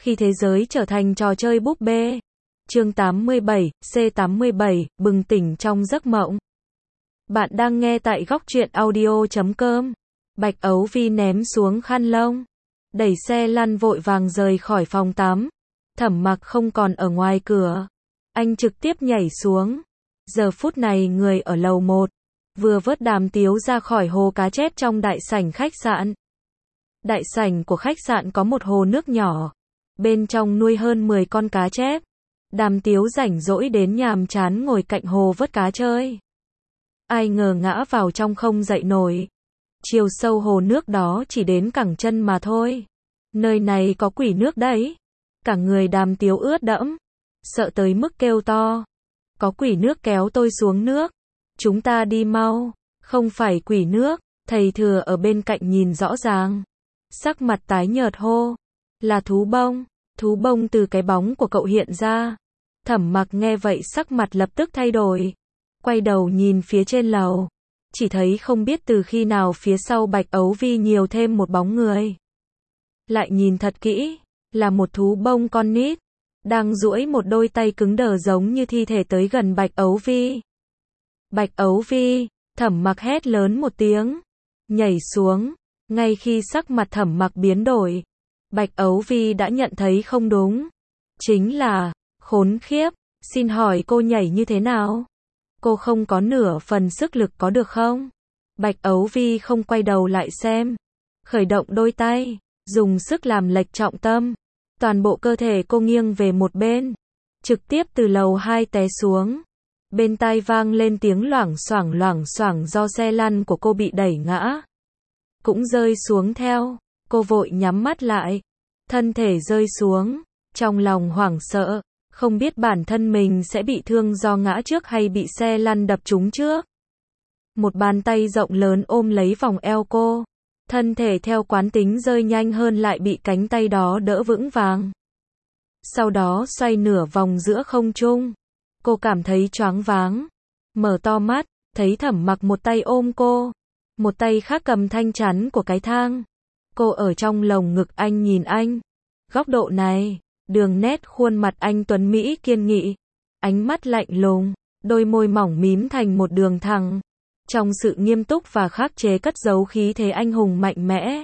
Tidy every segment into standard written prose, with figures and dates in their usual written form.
Khi thế giới trở thành trò chơi búp bê. Chương 87, C87, bừng tỉnh trong giấc mộng. Bạn đang nghe tại góc truyện audio.com. Bạch Ấu Vi ném xuống khăn lông, đẩy xe lăn vội vàng rời khỏi phòng tắm. Thẩm Mặc không còn ở ngoài cửa. Anh trực tiếp nhảy xuống. Giờ phút này người ở lầu 1, vừa vớt Đàm Tiếu ra khỏi hồ cá chép trong đại sảnh khách sạn. Đại sảnh của khách sạn có một hồ nước nhỏ. Bên trong nuôi hơn 10 con cá chép. Đàm Tiếu rảnh rỗi đến nhàm chán ngồi cạnh hồ vớt cá chơi. Ai ngờ ngã vào trong không dậy nổi. Chiều sâu hồ nước đó chỉ đến cẳng chân mà thôi. Nơi này có quỷ nước đấy. Cả người Đàm Tiếu ướt đẫm, sợ tới mức kêu to. Có quỷ nước kéo tôi xuống nước. Chúng ta đi mau. Không phải quỷ nước. Thầy Thừa ở bên cạnh nhìn rõ ràng. Sắc mặt tái nhợt hô. Là thú bông. Thú bông từ cái bóng của cậu hiện ra. Thẩm Mặc nghe vậy sắc mặt lập tức thay đổi. Quay đầu nhìn phía trên lầu. Chỉ thấy không biết từ khi nào phía sau Bạch Ấu Vi nhiều thêm một bóng người. Lại nhìn thật kỹ, là một thú bông con nít. Đang duỗi một đôi tay cứng đờ giống như thi thể tới gần Bạch Ấu Vi. Bạch Ấu Vi, Thẩm Mặc hét lớn một tiếng. Nhảy xuống. Ngay khi sắc mặt Thẩm Mặc biến đổi, Bạch Ấu Vi đã nhận thấy không đúng. Chính là, khốn khiếp, xin hỏi cô nhảy như thế nào? Cô không có nửa phần sức lực có được không? Bạch Ấu Vi không quay đầu lại xem. Khởi động đôi tay, dùng sức làm lệch trọng tâm. Toàn bộ cơ thể cô nghiêng về một bên. Trực tiếp từ lầu 2 té xuống. Bên tai vang lên tiếng loảng xoảng do xe lăn của cô bị đẩy ngã. Cũng rơi xuống theo. Cô vội nhắm mắt lại. Thân thể rơi xuống. Trong lòng hoảng sợ. Không biết bản thân mình sẽ bị thương do ngã trước hay bị xe lăn đập trúng trước. Một bàn tay rộng lớn ôm lấy vòng eo cô. Thân thể theo quán tính rơi nhanh hơn lại bị cánh tay đó đỡ vững vàng. Sau đó xoay nửa vòng giữa không trung. Cô cảm thấy choáng váng. Mở to mắt, thấy Thẩm Mặc một tay ôm cô. Một tay khác cầm thanh chắn của cái thang. Cô ở trong lồng ngực anh nhìn anh. Góc độ này, đường nét khuôn mặt anh tuấn mỹ kiên nghị. Ánh mắt lạnh lùng, đôi môi mỏng mím thành một đường thẳng. Trong sự nghiêm túc và khắc chế cất giấu khí thế anh hùng mạnh mẽ.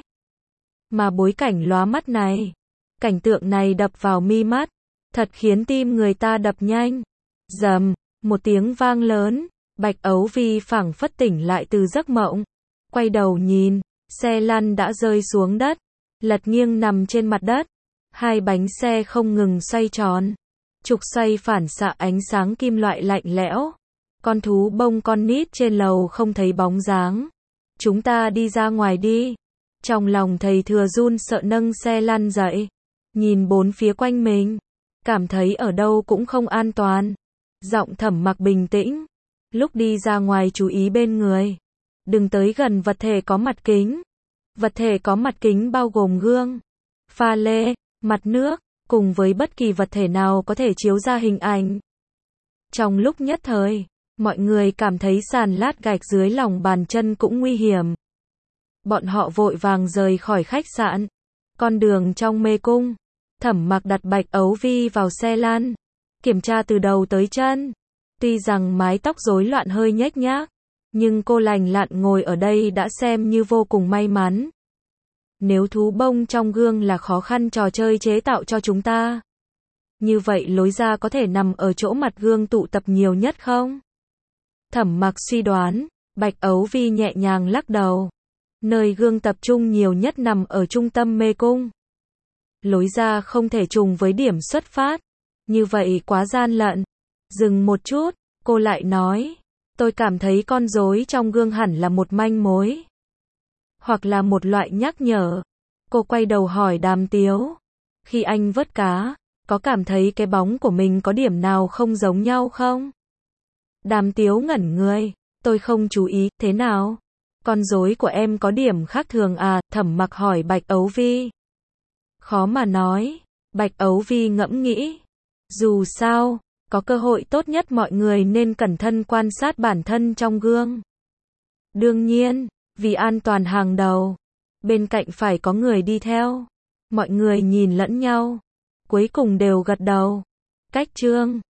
Mà bối cảnh lóa mắt này, cảnh tượng này đập vào mi mắt, thật khiến tim người ta đập nhanh. Rầm, một tiếng vang lớn, Bạch Ấu Vi phảng phất tỉnh lại từ giấc mộng. Quay đầu nhìn, xe lăn đã rơi xuống đất, lật nghiêng nằm trên mặt đất. Hai bánh xe không ngừng xoay tròn. Trục xoay phản xạ ánh sáng kim loại lạnh lẽo. Con thú bông con nít trên lầu không thấy bóng dáng. Chúng ta đi ra ngoài đi. Trong lòng thầy Thừa run sợ nâng xe lăn dậy. Nhìn bốn phía quanh mình. Cảm thấy ở đâu cũng không an toàn. Giọng Thẩm Mặc bình tĩnh. Lúc đi ra ngoài chú ý bên người. Đừng tới gần vật thể có mặt kính. Vật thể có mặt kính bao gồm gương, pha lê, mặt nước, cùng với bất kỳ vật thể nào có thể chiếu ra hình ảnh. Trong lúc nhất thời, mọi người cảm thấy sàn lát gạch dưới lòng bàn chân cũng nguy hiểm. Bọn họ vội vàng rời khỏi khách sạn. Con đường trong mê cung, Thẩm Mặc đặt Bạch Ấu Vi vào xe lăn, kiểm tra từ đầu tới chân. Tuy rằng mái tóc rối loạn hơi nhếch nhác, nhưng cô lành lặn ngồi ở đây đã xem như vô cùng may mắn. Nếu thú bông trong gương là khó khăn trò chơi chế tạo cho chúng ta, như vậy lối ra có thể nằm ở chỗ mặt gương tụ tập nhiều nhất không? Thẩm Mặc suy đoán. Bạch Ấu Vi nhẹ nhàng lắc đầu. Nơi gương tập trung nhiều nhất nằm ở trung tâm mê cung. Lối ra không thể trùng với điểm xuất phát. Như vậy quá gian lận. Dừng một chút, cô lại nói. Tôi cảm thấy con rối trong gương hẳn là một manh mối. Hoặc là một loại nhắc nhở. Cô quay đầu hỏi Đàm Tiếu. Khi anh vớt cá, có cảm thấy cái bóng của mình có điểm nào không giống nhau không? Đàm Tiếu ngẩn người. Tôi không chú ý, thế nào? Con rối của em có điểm khác thường à? Thẩm Mặc hỏi Bạch Ấu Vi. Khó mà nói. Bạch Ấu Vi ngẫm nghĩ. Dù sao, có cơ hội tốt nhất mọi người nên cẩn thận quan sát bản thân trong gương. Đương nhiên, vì an toàn hàng đầu, bên cạnh phải có người đi theo. Mọi người nhìn lẫn nhau. cuối cùng đều gật đầu. Cách chương